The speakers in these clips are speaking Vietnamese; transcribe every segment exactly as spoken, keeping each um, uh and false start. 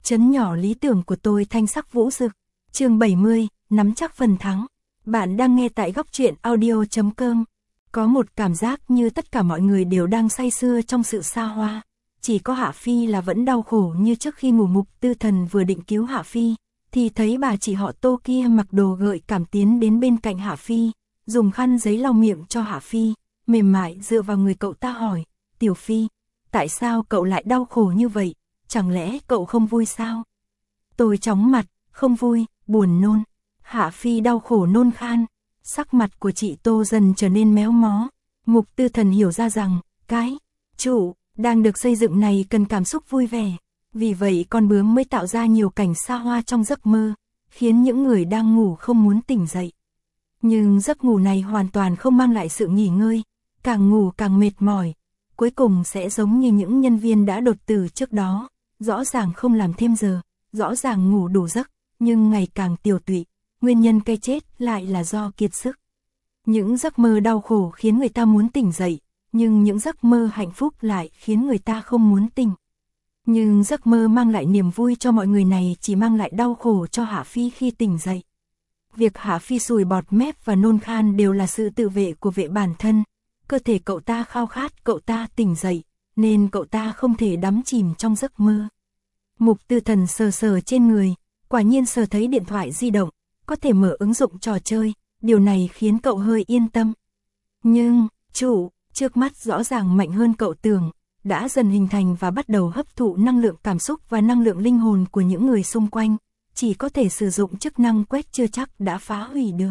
Trấn nhỏ lý tưởng của tôi thanh sắc vũ rực. Chương bảy mươi, nắm chắc phần thắng. Bạn đang nghe tại góc truyện audio chấm com. Có một cảm giác như tất cả mọi người đều đang say sưa trong sự xa hoa. Chỉ có Hạ Phi là vẫn đau khổ như trước khi ngủ. Mục Tư Thần vừa định cứu Hạ Phi, thì thấy bà chị họ Tô kia mặc đồ gợi cảm tiến đến bên cạnh Hạ Phi, dùng khăn giấy lau miệng cho Hạ Phi, mềm mại dựa vào người cậu ta hỏi, Tiểu Phi, tại sao cậu lại đau khổ như vậy, chẳng lẽ cậu không vui sao? Tôi chóng mặt, không vui, buồn nôn. Hạ Phi đau khổ nôn khan, sắc mặt của chị Tô dần trở nên méo mó. Mục Tư Thần hiểu ra rằng, cái trụ đang được xây dựng này cần cảm xúc vui vẻ. Vì vậy con bướm mới tạo ra nhiều cảnh xa hoa trong giấc mơ, khiến những người đang ngủ không muốn tỉnh dậy. Nhưng giấc ngủ này hoàn toàn không mang lại sự nghỉ ngơi, càng ngủ càng mệt mỏi, cuối cùng sẽ giống như những nhân viên đã đột tử trước đó, rõ ràng không làm thêm giờ, rõ ràng ngủ đủ giấc, nhưng ngày càng tiều tụy, nguyên nhân cái chết lại là do kiệt sức. Những giấc mơ đau khổ khiến người ta muốn tỉnh dậy, nhưng những giấc mơ hạnh phúc lại khiến người ta không muốn tỉnh. Nhưng giấc mơ mang lại niềm vui cho mọi người này chỉ mang lại đau khổ cho Hạ Phi khi tỉnh dậy. Việc Hạ Phi sùi bọt mép và nôn khan đều là sự tự vệ của vệ bản thân. Cơ thể cậu ta khao khát cậu ta tỉnh dậy, nên cậu ta không thể đắm chìm trong giấc mơ. Mục Tư Thần sờ sờ trên người, quả nhiên sờ thấy điện thoại di động, có thể mở ứng dụng trò chơi, điều này khiến cậu hơi yên tâm. Nhưng, chủ, trước mắt rõ ràng mạnh hơn cậu tưởng, đã dần hình thành và bắt đầu hấp thụ năng lượng cảm xúc và năng lượng linh hồn của những người xung quanh, chỉ có thể sử dụng chức năng quét chưa chắc đã phá hủy được.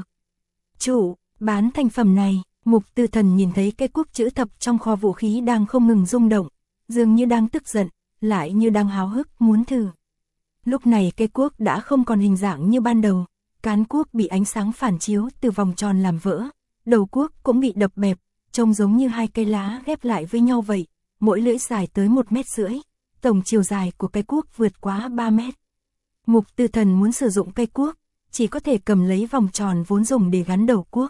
Chủ, bán thành phẩm này. Mục Tư Thần nhìn thấy cái cuốc chữ thập trong kho vũ khí đang không ngừng rung động, dường như đang tức giận, lại như đang háo hức muốn thử. Lúc này cái cuốc đã không còn hình dạng như ban đầu, cán cuốc bị ánh sáng phản chiếu từ vòng tròn làm vỡ, đầu cuốc cũng bị đập bẹp, trông giống như hai cây lá ghép lại với nhau vậy, mỗi lưỡi dài tới một mét rưỡi, tổng chiều dài của cái cuốc vượt quá ba mét. Mục Tư Thần muốn sử dụng cây cuốc, chỉ có thể cầm lấy vòng tròn vốn dùng để gắn đầu cuốc.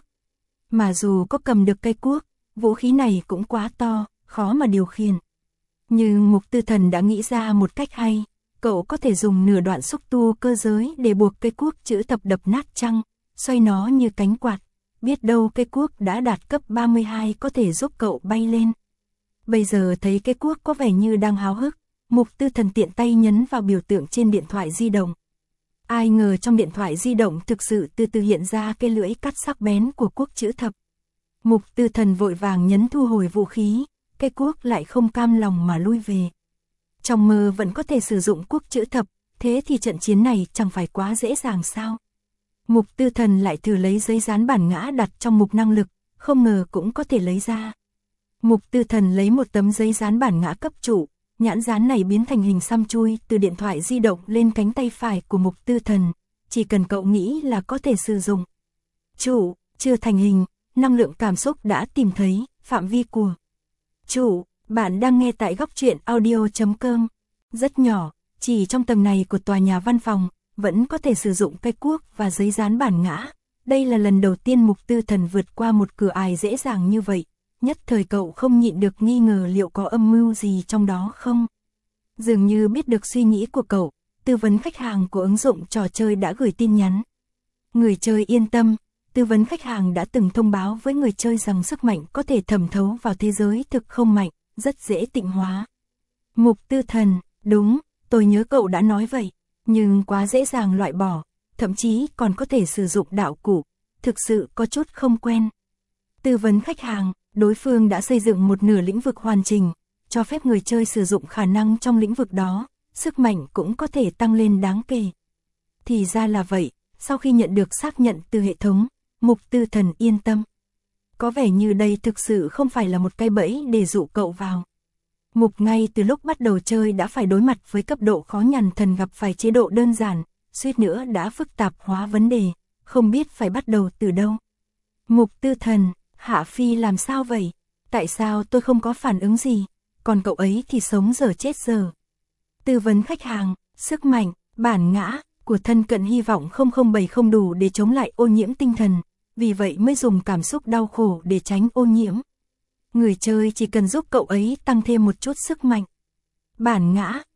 Mà dù có cầm được cây cuốc, vũ khí này cũng quá to, khó mà điều khiển. Nhưng Mục Tư Thần đã nghĩ ra một cách hay, cậu có thể dùng nửa đoạn xúc tu cơ giới để buộc cây cuốc chữ thập đập nát chăng, xoay nó như cánh quạt, biết đâu cây cuốc đã đạt cấp ba mươi hai có thể giúp cậu bay lên. Bây giờ thấy cây cuốc có vẻ như đang háo hức, Mục Tư Thần tiện tay nhấn vào biểu tượng trên điện thoại di động. Ai ngờ trong điện thoại di động thực sự từ từ hiện ra cái lưỡi cắt sắc bén của cuốc chữ thập. Mục Tư Thần vội vàng nhấn thu hồi vũ khí, cái cuốc lại không cam lòng mà lui về. Trong mơ vẫn có thể sử dụng cuốc chữ thập, thế thì trận chiến này chẳng phải quá dễ dàng sao? Mục Tư Thần lại thử lấy giấy dán bản ngã đặt trong mục năng lực, không ngờ cũng có thể lấy ra. Mục Tư Thần lấy một tấm giấy dán bản ngã cấp chủ, nhãn dán này biến thành hình xăm chui từ điện thoại di động lên cánh tay phải của Mục Tư Thần, chỉ cần cậu nghĩ là có thể sử dụng. Chủ, chưa thành hình, năng lượng cảm xúc đã tìm thấy, phạm vi của. Chủ, bạn đang nghe tại góc truyện audio chấm com. Rất nhỏ, chỉ trong tầng này của tòa nhà văn phòng, vẫn có thể sử dụng cây cuốc và giấy dán bản ngã. Đây là lần đầu tiên Mục Tư Thần vượt qua một cửa ải dễ dàng như vậy. Nhất thời cậu không nhịn được nghi ngờ liệu có âm mưu gì trong đó không. Dường như biết được suy nghĩ của cậu, tư vấn khách hàng của ứng dụng trò chơi đã gửi tin nhắn. Người chơi yên tâm, tư vấn khách hàng đã từng thông báo với người chơi rằng sức mạnh có thể thẩm thấu vào thế giới thực không mạnh, rất dễ tịnh hóa. Mục Tư Thần, đúng, tôi nhớ cậu đã nói vậy, nhưng quá dễ dàng loại bỏ, thậm chí còn có thể sử dụng đạo cụ, thực sự có chút không quen. Tư vấn khách hàng, đối phương đã xây dựng một nửa lĩnh vực hoàn chỉnh, cho phép người chơi sử dụng khả năng trong lĩnh vực đó, sức mạnh cũng có thể tăng lên đáng kể. Thì ra là vậy, sau khi nhận được xác nhận từ hệ thống, Mục Tư Thần yên tâm. Có vẻ như đây thực sự không phải là một cái bẫy để dụ cậu vào. Mục ngay từ lúc bắt đầu chơi đã phải đối mặt với cấp độ khó nhằn thần gặp phải chế độ đơn giản, suýt nữa đã phức tạp hóa vấn đề, không biết phải bắt đầu từ đâu. Mục Tư Thần, Hạ Phi làm sao vậy? Tại sao tôi không có phản ứng gì? Còn cậu ấy thì sống dở chết dở. Tư vấn khách hàng, sức mạnh, bản ngã của thân cận hy vọng không không bảy không đủ để chống lại ô nhiễm tinh thần, vì vậy mới dùng cảm xúc đau khổ để tránh ô nhiễm. Người chơi chỉ cần giúp cậu ấy tăng thêm một chút sức mạnh. Bản ngã,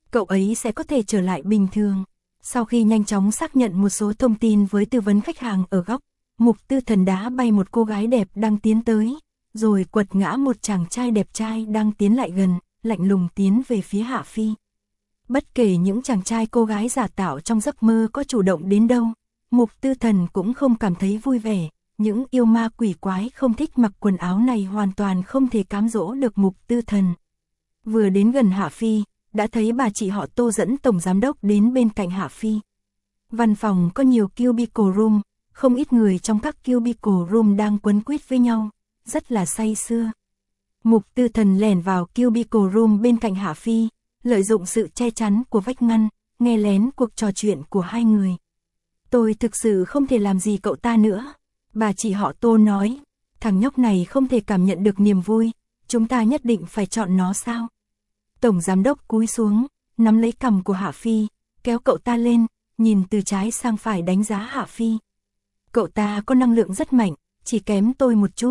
cậu ấy sẽ có thể trở lại bình thường. Sau khi nhanh chóng xác nhận một số thông tin với tư vấn khách hàng ở góc, Mục Tư Thần đá bay một cô gái đẹp đang tiến tới, rồi quật ngã một chàng trai đẹp trai đang tiến lại gần, lạnh lùng tiến về phía Hạ Phi. Bất kể những chàng trai cô gái giả tạo trong giấc mơ có chủ động đến đâu, Mục Tư Thần cũng không cảm thấy vui vẻ. Những yêu ma quỷ quái không thích mặc quần áo này hoàn toàn không thể cám dỗ được Mục Tư Thần. Vừa đến gần Hạ Phi, đã thấy bà chị họ Tô dẫn tổng giám đốc đến bên cạnh Hạ Phi. Văn phòng có nhiều cubicle room, không ít người trong các cubicle room đang quấn quýt với nhau, rất là say sưa. Mục Tư Thần lẻn vào cubicle room bên cạnh Hạ Phi, lợi dụng sự che chắn của vách ngăn, nghe lén cuộc trò chuyện của hai người. Tôi thực sự không thể làm gì cậu ta nữa. Bà chị họ Tô nói, thằng nhóc này không thể cảm nhận được niềm vui, chúng ta nhất định phải chọn nó sao? Tổng giám đốc cúi xuống, nắm lấy cằm của Hạ Phi, kéo cậu ta lên, nhìn từ trái sang phải đánh giá Hạ Phi. Cậu ta có năng lượng rất mạnh, chỉ kém tôi một chút.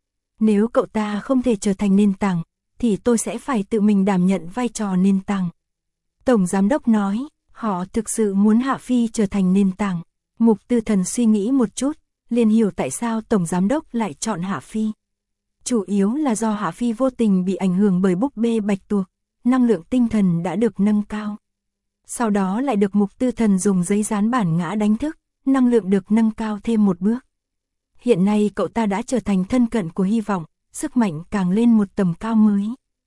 Nếu cậu ta không thể trở thành nền tảng, thì tôi sẽ phải tự mình đảm nhận vai trò nền tảng. Tổng giám đốc nói, họ thực sự muốn Hạ Phi trở thành nền tảng. Mục Tư Thần suy nghĩ một chút, liền hiểu tại sao Tổng Giám đốc lại chọn Hạ Phi. Chủ yếu là do Hạ Phi vô tình bị ảnh hưởng bởi búp bê bạch tuộc, năng lượng tinh thần đã được nâng cao. Sau đó lại được Mục Tư Thần dùng giấy dán bản ngã đánh thức, năng lượng được nâng cao thêm một bước. Hiện nay cậu ta đã trở thành thân cận của hy vọng, sức mạnh càng lên một tầm cao mới.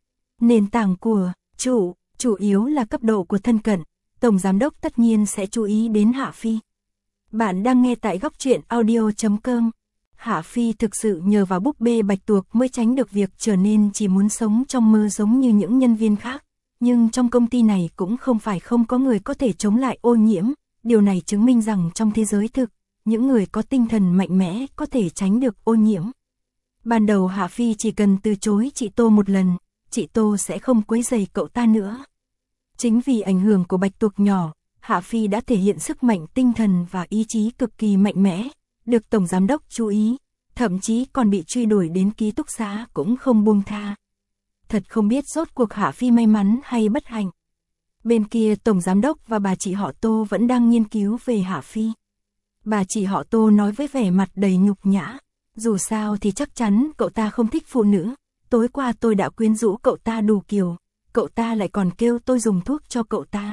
Nền tảng của chủ, chủ yếu là cấp độ của thân cận, Tổng Giám đốc tất nhiên sẽ chú ý đến Hạ Phi. Bạn đang nghe tại góc truyện audio chấm com. Hạ Phi thực sự nhờ vào búp bê bạch tuộc mới tránh được việc trở nên chỉ muốn sống trong mơ giống như những nhân viên khác. Nhưng trong công ty này cũng không phải không có người có thể chống lại ô nhiễm. Điều này chứng minh rằng trong thế giới thực, những người có tinh thần mạnh mẽ có thể tránh được ô nhiễm. Ban đầu Hạ Phi chỉ cần từ chối chị Tô một lần, chị Tô sẽ không quấy rầy cậu ta nữa. Chính vì ảnh hưởng của bạch tuộc nhỏ, Hạ Phi đã thể hiện sức mạnh tinh thần và ý chí cực kỳ mạnh mẽ, được Tổng Giám đốc chú ý, thậm chí còn bị truy đuổi đến ký túc xá cũng không buông tha. Thật không biết rốt cuộc Hạ Phi may mắn hay bất hạnh. Bên kia Tổng Giám đốc và bà chị họ Tô vẫn đang nghiên cứu về Hạ Phi. Bà chị họ Tô nói với vẻ mặt đầy nhục nhã, dù sao thì chắc chắn cậu ta không thích phụ nữ, tối qua tôi đã quyến rũ cậu ta đủ kiểu, cậu ta lại còn kêu tôi dùng thuốc cho cậu ta.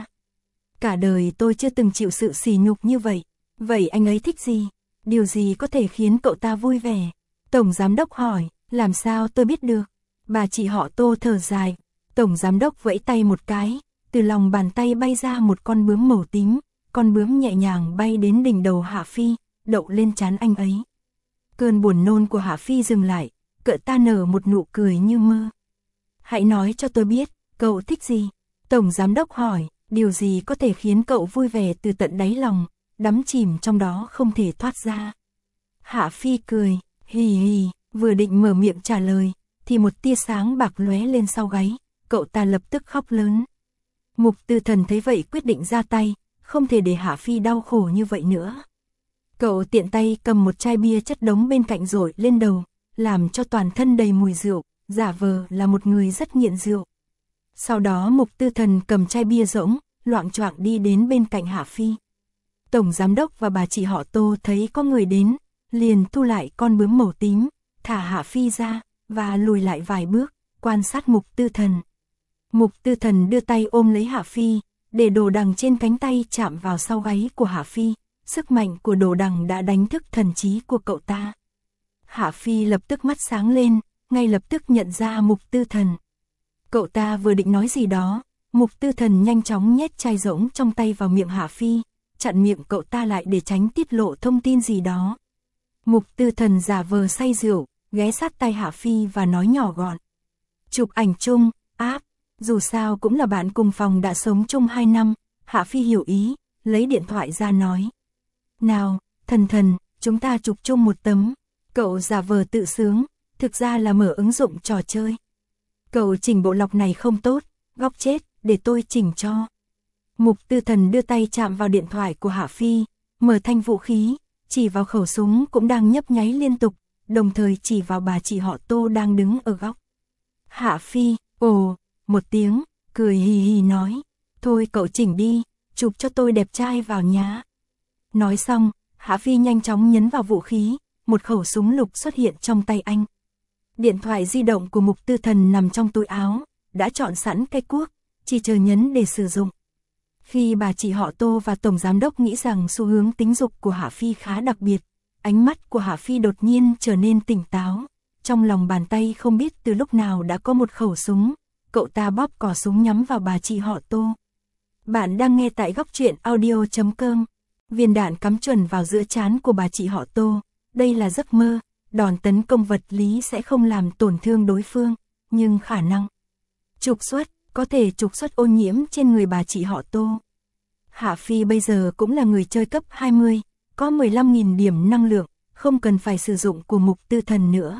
Cả đời tôi chưa từng chịu sự sỉ nhục như vậy. Vậy anh ấy thích gì? Điều gì có thể khiến cậu ta vui vẻ? Tổng Giám đốc hỏi, làm sao tôi biết được? Bà chị họ Tô thở dài. Tổng Giám đốc vẫy tay một cái, từ lòng bàn tay bay ra một con bướm màu tím. Con bướm nhẹ nhàng bay đến đỉnh đầu Hạ Phi, đậu lên trán anh ấy. Cơn buồn nôn của Hạ Phi dừng lại, cậu ta nở một nụ cười như mơ. Hãy nói cho tôi biết, cậu thích gì? Tổng Giám đốc hỏi. Điều gì có thể khiến cậu vui vẻ từ tận đáy lòng, đắm chìm trong đó không thể thoát ra? Hạ Phi cười, hì hì, vừa định mở miệng trả lời, thì một tia sáng bạc lóe lên sau gáy, cậu ta lập tức khóc lớn. Mục Tư Thần thấy vậy quyết định ra tay, không thể để Hạ Phi đau khổ như vậy nữa. Cậu tiện tay cầm một chai bia chất đống bên cạnh rội lên đầu, làm cho toàn thân đầy mùi rượu, giả vờ là một người rất nghiện rượu. Sau đó Mục Tư Thần cầm chai bia rỗng, loạng choạng đi đến bên cạnh Hạ Phi. Tổng Giám đốc và bà chị họ Tô thấy có người đến, liền thu lại con bướm màu tím, thả Hạ Phi ra, và lùi lại vài bước, quan sát Mục Tư Thần. Mục Tư Thần đưa tay ôm lấy Hạ Phi, để đồ đằng trên cánh tay chạm vào sau gáy của Hạ Phi, sức mạnh của đồ đằng đã đánh thức thần trí của cậu ta. Hạ Phi lập tức mắt sáng lên, ngay lập tức nhận ra Mục Tư Thần. Cậu ta vừa định nói gì đó, Mục Tư Thần nhanh chóng nhét chai rỗng trong tay vào miệng Hạ Phi, chặn miệng cậu ta lại để tránh tiết lộ thông tin gì đó. Mục Tư Thần giả vờ say rượu, ghé sát tay Hạ Phi và nói nhỏ gọn. Chụp ảnh chung, áp, dù sao cũng là bạn cùng phòng đã sống chung hai năm, Hạ Phi hiểu ý, lấy điện thoại ra nói. Nào, Thần Thần, chúng ta chụp chung một tấm. Cậu giả vờ tự sướng, thực ra là mở ứng dụng trò chơi. Cậu chỉnh bộ lọc này không tốt, góc chết, để tôi chỉnh cho. Mục Tư Thần đưa tay chạm vào điện thoại của Hạ Phi, mở thanh vũ khí, chỉ vào khẩu súng cũng đang nhấp nháy liên tục, đồng thời chỉ vào bà chị họ Tô đang đứng ở góc. Hạ Phi, ồ, một tiếng, cười hì hì nói, Thôi cậu chỉnh đi, chụp cho tôi đẹp trai vào nhá. Nói xong, Hạ Phi nhanh chóng nhấn vào vũ khí, một khẩu súng lục xuất hiện trong tay anh. Điện thoại di động của Mục Tư Thần nằm trong túi áo, đã chọn sẵn cây cuốc, chỉ chờ nhấn để sử dụng. Khi bà chị họ Tô và Tổng Giám đốc nghĩ rằng xu hướng tính dục của Hạ Phi khá đặc biệt, ánh mắt của Hạ Phi đột nhiên trở nên tỉnh táo. Trong lòng bàn tay không biết từ lúc nào đã có một khẩu súng, cậu ta bóp cò súng nhắm vào bà chị họ Tô. Bạn đang nghe tại góc truyện audio chấm com. Viên đạn cắm chuẩn vào giữa trán của bà chị họ Tô. Đây là giấc mơ, đòn tấn công vật lý sẽ không làm tổn thương đối phương, nhưng khả năng trục xuất, có thể trục xuất ô nhiễm trên người bà chị họ Tô. Hạ Phi bây giờ cũng là người chơi cấp hai mươi, có mười lăm nghìn điểm năng lượng, không cần phải sử dụng của Mục Tư Thần nữa.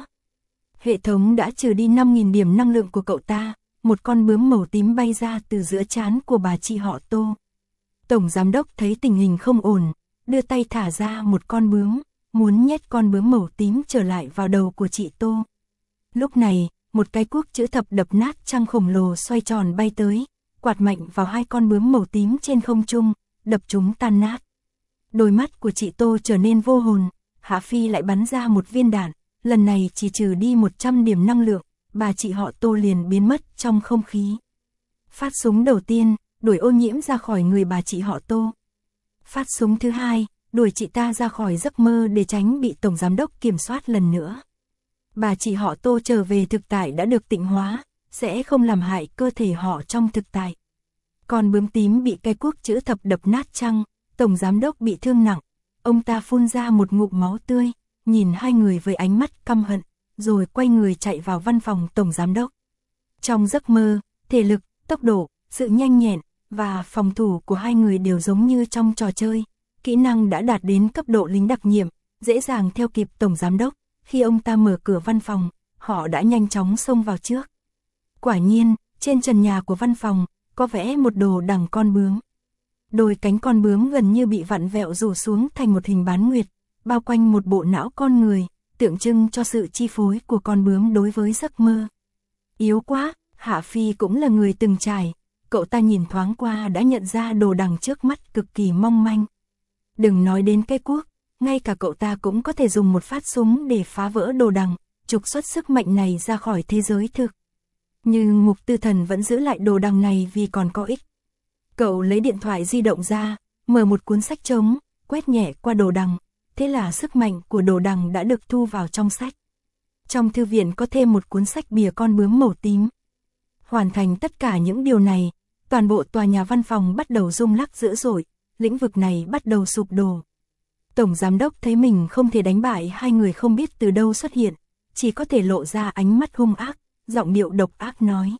Hệ thống đã trừ đi năm nghìn điểm năng lượng của cậu ta, một con bướm màu tím bay ra từ giữa trán của bà chị họ Tô. Tổng Giám đốc thấy tình hình không ổn, đưa tay thả ra một con bướm, muốn nhét con bướm màu tím trở lại vào đầu của chị Tô. Lúc này, một cái cuốc chữ thập đập nát trăng khổng lồ xoay tròn bay tới, quạt mạnh vào hai con bướm màu tím trên không trung, đập chúng tan nát. Đôi mắt của chị Tô trở nên vô hồn, Hạ Phi lại bắn ra một viên đạn, lần này chỉ trừ đi một trăm điểm năng lượng, bà chị họ Tô liền biến mất trong không khí. Phát súng đầu tiên, đuổi ô nhiễm ra khỏi người bà chị họ Tô. Phát súng thứ hai, đuổi chị ta ra khỏi giấc mơ để tránh bị Tổng Giám đốc kiểm soát lần nữa. Bà chị họ Tô trở về thực tại đã được tịnh hóa, sẽ không làm hại cơ thể họ trong thực tại. Còn bướm tím bị cái cuốc chữ thập đập nát trăng, Tổng Giám đốc bị thương nặng. Ông ta phun ra một ngụm máu tươi, nhìn hai người với ánh mắt căm hận, rồi quay người chạy vào văn phòng Tổng Giám đốc. Trong giấc mơ, thể lực, tốc độ, sự nhanh nhẹn và phòng thủ của hai người đều giống như trong trò chơi. Kỹ năng đã đạt đến cấp độ lính đặc nhiệm, dễ dàng theo kịp Tổng Giám đốc. Khi ông ta mở cửa văn phòng, họ đã nhanh chóng xông vào trước. Quả nhiên, trên trần nhà của văn phòng, có vẽ một đồ đằng con bướm. Đôi cánh con bướm gần như bị vặn vẹo rủ xuống thành một hình bán nguyệt, bao quanh một bộ não con người, tượng trưng cho sự chi phối của con bướm đối với giấc mơ. Yếu quá, Hạ Phi cũng là người từng trải, cậu ta nhìn thoáng qua đã nhận ra đồ đằng trước mắt cực kỳ mong manh. Đừng nói đến cái cuốc, ngay cả cậu ta cũng có thể dùng một phát súng để phá vỡ đồ đằng, trục xuất sức mạnh này ra khỏi thế giới thực. Nhưng Mục Tư Thần vẫn giữ lại đồ đằng này vì còn có ích. Cậu lấy điện thoại di động ra, mở một cuốn sách trống, quét nhẹ qua đồ đằng, thế là sức mạnh của đồ đằng đã được thu vào trong sách. Trong thư viện có thêm một cuốn sách bìa con bướm màu tím. Hoàn thành tất cả những điều này, toàn bộ tòa nhà văn phòng bắt đầu rung lắc dữ dội, lĩnh vực này bắt đầu sụp đổ. Tổng Giám đốc thấy mình không thể đánh bại hai người không biết từ đâu xuất hiện, chỉ có thể lộ ra ánh mắt hung ác, giọng điệu độc ác nói.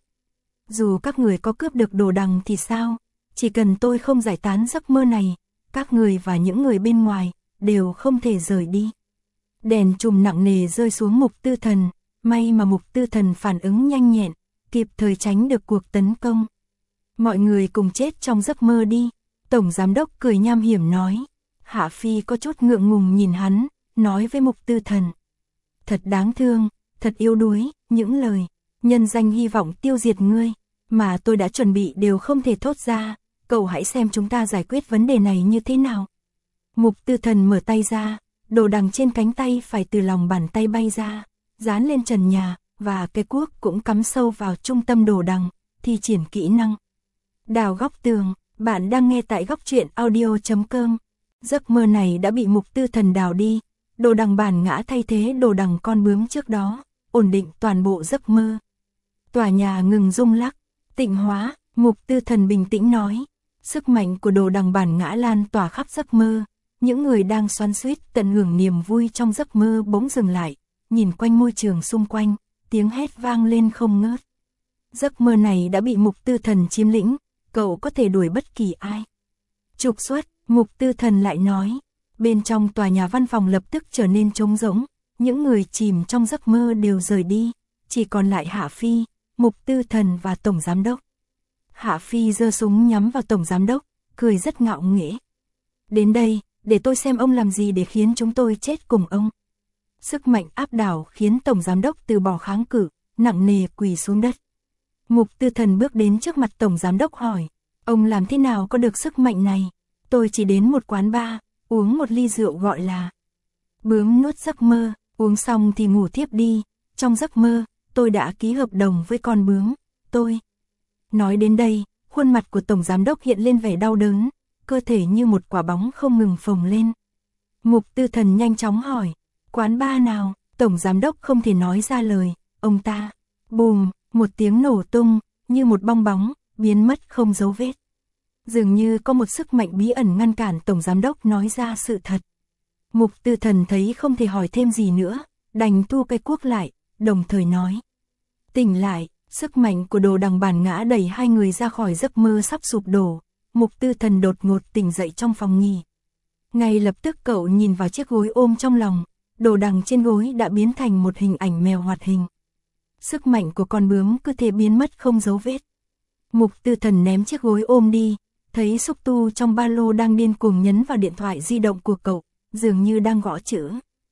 Dù các người có cướp được đồ đằng thì sao, chỉ cần tôi không giải tán giấc mơ này, các người và những người bên ngoài đều không thể rời đi. Đèn chùm nặng nề rơi xuống Mục Tư Thần, may mà Mục Tư Thần phản ứng nhanh nhẹn, kịp thời tránh được cuộc tấn công. Mọi người cùng chết trong giấc mơ đi, Tổng Giám đốc cười nham hiểm nói. Hạ Phi có chút ngượng ngùng nhìn hắn, nói với Mục Tư Thần. Thật đáng thương, thật yếu đuối, những lời, nhân danh hy vọng tiêu diệt ngươi, mà tôi đã chuẩn bị đều không thể thốt ra, cậu hãy xem chúng ta giải quyết vấn đề này như thế nào. Mục Tư Thần mở tay ra, đồ đằng trên cánh tay phải từ lòng bàn tay bay ra, dán lên trần nhà, và cái cuốc cũng cắm sâu vào trung tâm đồ đằng, thi triển kỹ năng. Đào góc tường, bạn đang nghe tại góc truyện audio chấm com. Giấc mơ này đã bị Mục Tư Thần đào đi, đồ đằng bản ngã thay thế đồ đằng con bướm trước đó, ổn định toàn bộ giấc mơ. Tòa nhà ngừng rung lắc, tịnh hóa, Mục Tư Thần bình tĩnh nói. Sức mạnh của đồ đằng bản ngã lan tỏa khắp giấc mơ, những người đang xoắn xuýt tận hưởng niềm vui trong giấc mơ bỗng dừng lại, nhìn quanh môi trường xung quanh, tiếng hét vang lên không ngớt. Giấc mơ này đã bị Mục Tư Thần chiếm lĩnh, cậu có thể đuổi bất kỳ ai. Trục xuất, Mục Tư Thần lại nói. Bên trong tòa nhà văn phòng lập tức trở nên trống rỗng, những người chìm trong giấc mơ đều rời đi, chỉ còn lại Hạ Phi, Mục Tư Thần và Tổng Giám đốc. Hạ Phi giơ súng nhắm vào Tổng Giám đốc, cười rất ngạo nghễ. Đến đây, để tôi xem ông làm gì để khiến chúng tôi chết cùng ông. Sức mạnh áp đảo khiến Tổng Giám đốc từ bỏ kháng cự, nặng nề quỳ xuống đất. Mục Tư Thần bước đến trước mặt Tổng Giám đốc hỏi, Ông làm thế nào có được sức mạnh này? Tôi chỉ đến một quán bar, uống một ly rượu gọi là bướm nuốt giấc mơ, uống xong thì ngủ thiếp đi. Trong giấc mơ, tôi đã ký hợp đồng với con bướm, tôi. Nói đến đây, khuôn mặt của Tổng Giám đốc hiện lên vẻ đau đớn, cơ thể như một quả bóng không ngừng phồng lên. Mục Tư Thần nhanh chóng hỏi, quán bar nào? Tổng Giám đốc không thể nói ra lời, ông ta, bùm, một tiếng nổ tung, như một bong bóng, biến mất không dấu vết. Dường như có một sức mạnh bí ẩn ngăn cản Tổng Giám đốc nói ra sự thật. Mục Tư Thần thấy không thể hỏi thêm gì nữa, đành thu cây cuốc lại, đồng thời nói. Tỉnh lại, sức mạnh của Đồ Đằng bản ngã đẩy hai người ra khỏi giấc mơ sắp sụp đổ. Mục Tư Thần đột ngột tỉnh dậy trong phòng nghỉ. Ngay lập tức cậu nhìn vào chiếc gối ôm trong lòng, Đồ Đằng trên gối đã biến thành một hình ảnh mèo hoạt hình. Sức mạnh của con bướm cứ thế biến mất không dấu vết. Mục Tư Thần ném chiếc gối ôm đi, thấy xúc tu trong ba lô đang điên cuồng nhấn vào điện thoại di động của cậu, dường như đang gõ chữ.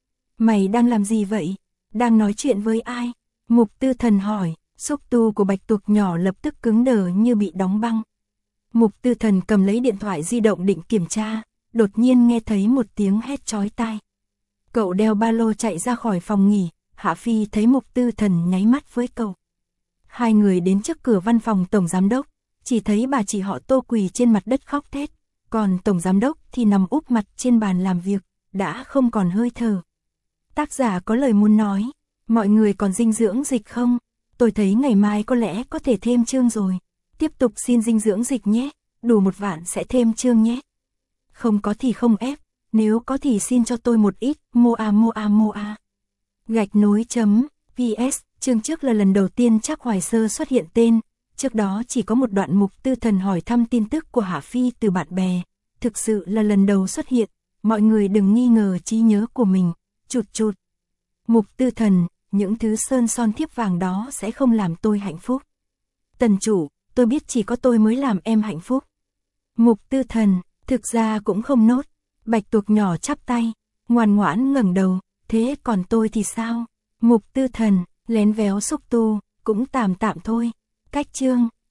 Mày đang làm gì vậy? Đang nói chuyện với ai? Mục Tư Thần hỏi, xúc tu của bạch tuộc nhỏ lập tức cứng đờ như bị đóng băng. Mục Tư Thần cầm lấy điện thoại di động định kiểm tra, đột nhiên nghe thấy một tiếng hét chói tai. Cậu đeo ba lô chạy ra khỏi phòng nghỉ, Hạ Phi thấy Mục Tư Thần nháy mắt với cậu. Hai người đến trước cửa văn phòng Tổng Giám đốc, chỉ thấy bà chị họ Tô quỳ trên mặt đất khóc thét, còn Tổng Giám đốc thì nằm úp mặt trên bàn làm việc, đã không còn hơi thở. Tác giả có lời muốn nói, mọi người còn dinh dưỡng dịch không? Tôi thấy ngày mai có lẽ có thể thêm chương rồi. Tiếp tục xin dinh dưỡng dịch nhé, đủ một vạn sẽ thêm chương nhé. Không có thì không ép, nếu có thì xin cho tôi một ít, moa moa moa. Gạch nối chấm, pê ét, chương trước là lần đầu tiên Trác Hoài Sơ xuất hiện tên, trước đó chỉ có một đoạn Mục Tư Thần hỏi thăm tin tức của Hạ Phi từ bạn bè, thực sự là lần đầu xuất hiện, mọi người đừng nghi ngờ trí nhớ của mình, chụt chụt. Mục Tư Thần, những thứ sơn son thiếp vàng đó sẽ không làm tôi hạnh phúc. Tần chủ, tôi biết chỉ có tôi mới làm em hạnh phúc. Mục Tư Thần, thực ra cũng không nốt. Bạch tuộc nhỏ chắp tay, ngoan ngoãn ngẩng đầu, thế còn tôi thì sao? Mục Tư Thần, lén véo xúc tu, cũng tạm tạm thôi. Cách chương,